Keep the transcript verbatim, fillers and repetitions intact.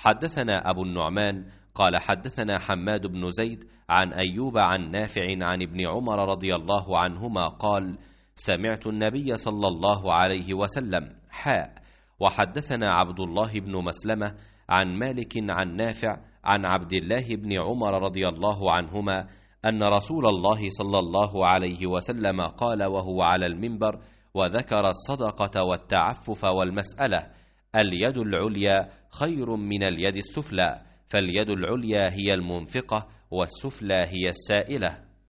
حدثنا أبو النعمان قال حدثنا حماد بن زيد عن أيوب عن نافع عن ابن عمر رضي الله عنهما قال سمعت النبي صلى الله عليه وسلم حاء. وحدثنا عبد الله بن مسلمة عن مالك عن نافع عن عبد الله بن عمر رضي الله عنهما أن رسول الله صلى الله عليه وسلم قال وهو على المنبر وذكر الصدقة والتعفف والمسألة: اليد العليا خير من اليد السفلى، فاليد العليا هي المنفقة والسفلى هي السائلة.